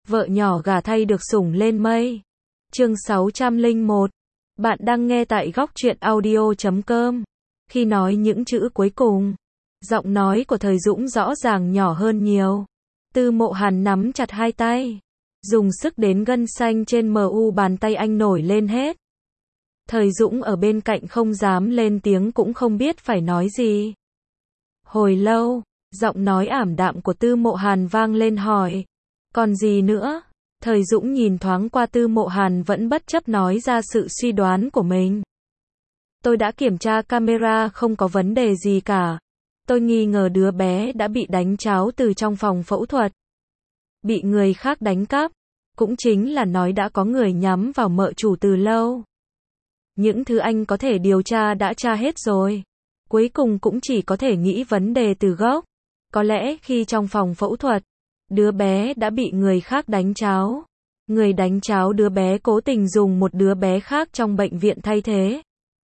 Vợ nhỏ gả thay được sủng lên mây. Chương 601. Bạn đang nghe tại góc truyện audio.com. Khi nói những chữ cuối cùng, giọng nói của Thời Dũng rõ ràng nhỏ hơn nhiều. Tư Mộ Hàn nắm chặt hai tay, dùng sức đến gân xanh trên mu bàn tay anh nổi lên hết. Thời Dũng ở bên cạnh không dám lên tiếng cũng không biết phải nói gì. Hồi lâu, giọng nói ảm đạm của Tư Mộ Hàn vang lên hỏi. Còn gì nữa? Thời Dũng nhìn thoáng qua Tư Mộ Hàn vẫn bất chấp nói ra sự suy đoán của mình. Tôi đã kiểm tra camera không có vấn đề gì cả. Tôi nghi ngờ đứa bé đã bị đánh tráo từ trong phòng phẫu thuật. Bị người khác đánh cắp. Cũng chính là nói đã có người nhắm vào mợ chủ từ lâu. Những thứ anh có thể điều tra đã tra hết rồi. Cuối cùng cũng chỉ có thể nghĩ vấn đề từ gốc. Có lẽ khi trong phòng phẫu thuật, đứa bé đã bị người khác đánh tráo. Người đánh tráo đứa bé cố tình dùng một đứa bé khác trong bệnh viện thay thế.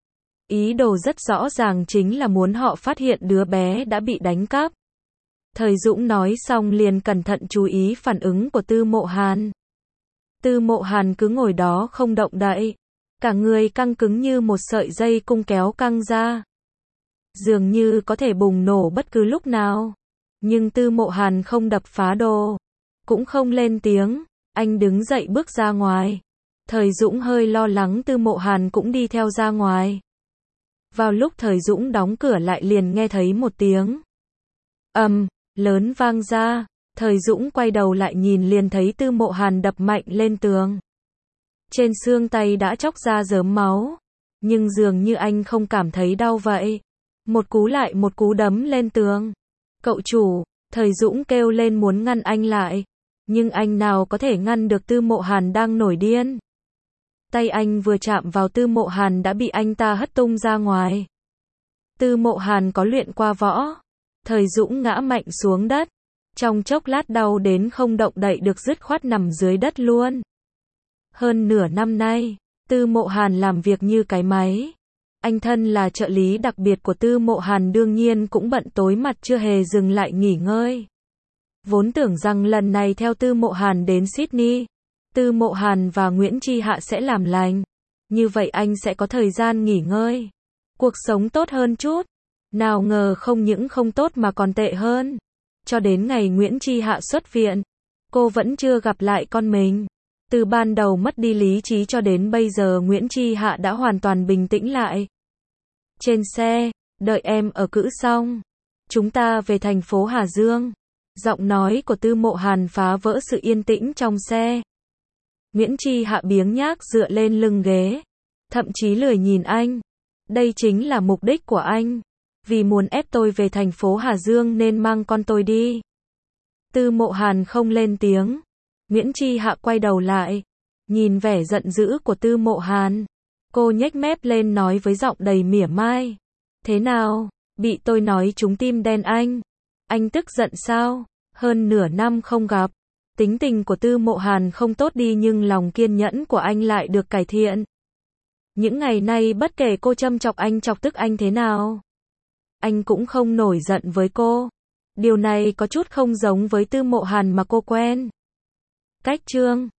Ý đồ rất rõ ràng chính là muốn họ phát hiện đứa bé đã bị đánh cắp. Thời Dũng nói xong liền cẩn thận chú ý phản ứng của Tư Mộ Hàn. Tư Mộ Hàn cứ ngồi đó không động đậy. Cả người căng cứng như một sợi dây cung kéo căng ra. Dường như có thể bùng nổ bất cứ lúc nào. Nhưng Tư Mộ Hàn không đập phá đồ. Cũng không lên tiếng. Anh đứng dậy bước ra ngoài. Thời Dũng hơi lo lắng Tư Mộ Hàn cũng đi theo ra ngoài. Vào lúc Thời Dũng đóng cửa lại liền nghe thấy một tiếng ầm lớn vang ra. Thời Dũng quay đầu lại nhìn liền thấy Tư Mộ Hàn đập mạnh lên tường. Trên xương tay đã chóc ra rớm máu. Nhưng dường như anh không cảm thấy đau vậy. Một cú lại một cú đấm lên tường. Cậu chủ, Thời Dũng kêu lên muốn ngăn anh lại. Nhưng anh nào có thể ngăn được Tư Mộ Hàn đang nổi điên. Tay anh vừa chạm vào Tư Mộ Hàn đã bị anh ta hất tung ra ngoài. Tư Mộ Hàn có luyện qua võ. Thời Dũng ngã mạnh xuống đất. Trong chốc lát đau đến không động đậy được dứt khoát nằm dưới đất luôn. Hơn nửa năm nay, Tư Mộ Hàn làm việc như cái máy. Anh thân là trợ lý đặc biệt của Tư Mộ Hàn đương nhiên cũng bận tối mặt chưa hề dừng lại nghỉ ngơi. Vốn tưởng rằng lần này theo Tư Mộ Hàn đến Sydney, Tư Mộ Hàn và Nguyễn Chi Hạ sẽ làm lành. Như vậy anh sẽ có thời gian nghỉ ngơi. Cuộc sống tốt hơn chút. Nào ngờ không những không tốt mà còn tệ hơn. Cho đến ngày Nguyễn Chi Hạ xuất viện, cô vẫn chưa gặp lại con mình. Từ ban đầu mất đi lý trí cho đến bây giờ Nguyễn Chi Hạ đã hoàn toàn bình tĩnh lại. Trên xe, đợi em ở cữ xong. Chúng ta về thành phố Hà Dương. Giọng nói của Tư Mộ Hàn phá vỡ sự yên tĩnh trong xe. Nguyễn Chi Hạ biếng nhác dựa lên lưng ghế. Thậm chí lười nhìn anh. Đây chính là mục đích của anh. Vì muốn ép tôi về thành phố Hà Dương nên mang con tôi đi. Tư Mộ Hàn không lên tiếng. Nguyễn Chi Hạ quay đầu lại. Nhìn vẻ giận dữ của Tư Mộ Hàn. Cô nhếch mép lên nói với giọng đầy mỉa mai. Thế nào? Bị tôi nói trúng tim đen anh. Anh tức giận sao? Hơn nửa năm không gặp. Tính tình của Tư Mộ Hàn không tốt đi nhưng lòng kiên nhẫn của anh lại được cải thiện. Những ngày nay bất kể cô châm chọc anh chọc tức anh thế nào, anh cũng không nổi giận với cô. Điều này có chút không giống với Tư Mộ Hàn mà cô quen. Cách chương